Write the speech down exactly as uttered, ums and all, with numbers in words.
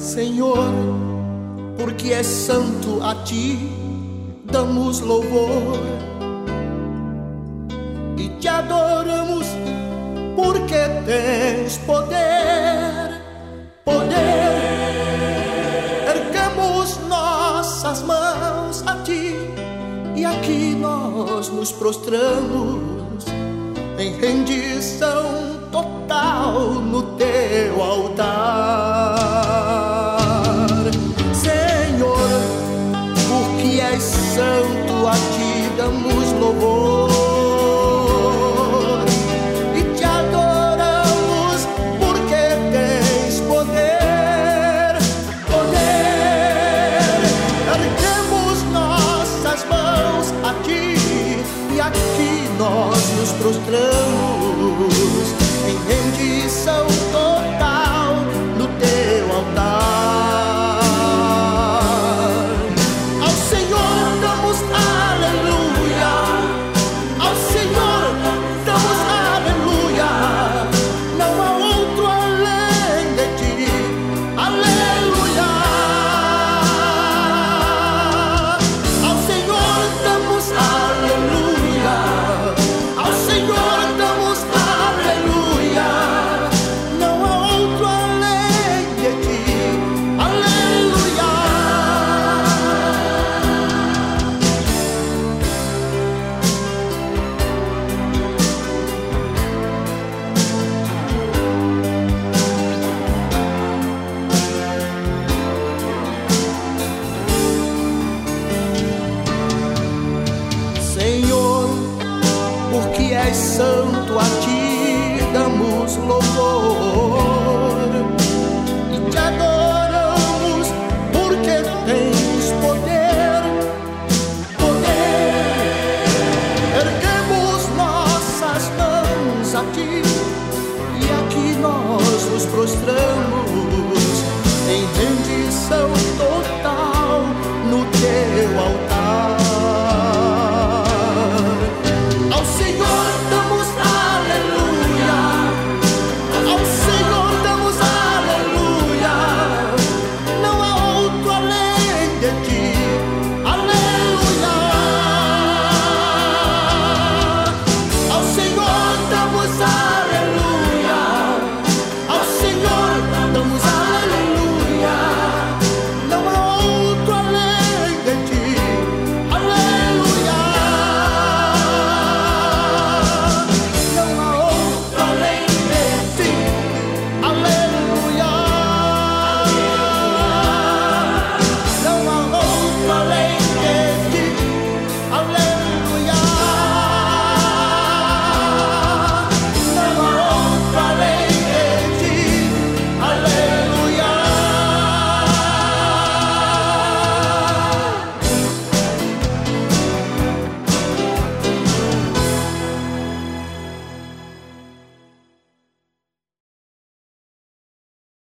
Senhor, porque és santo, a ti damos louvor e te adoramos, porque tens poder, poder. Erguemos nossas mãos a ti e aqui nós nos prostramos em rendição total no teu altar. Senhor, porque és santo, a ti damos louvor e te adoramos, porque tens poder, poder. Erguemos nossas mãos a ti e aqui nós nos prostramos em rendição total no teu altar. Ao Senhor damos aleluia, ao Senhor damos aleluia. Não há outro além de ti, aleluia. Ao Senhor damos aleluia, ao Senhor damos aleluia. Não há outro além de ti, aleluia. Senhor, porque és santo, a ti damos louvor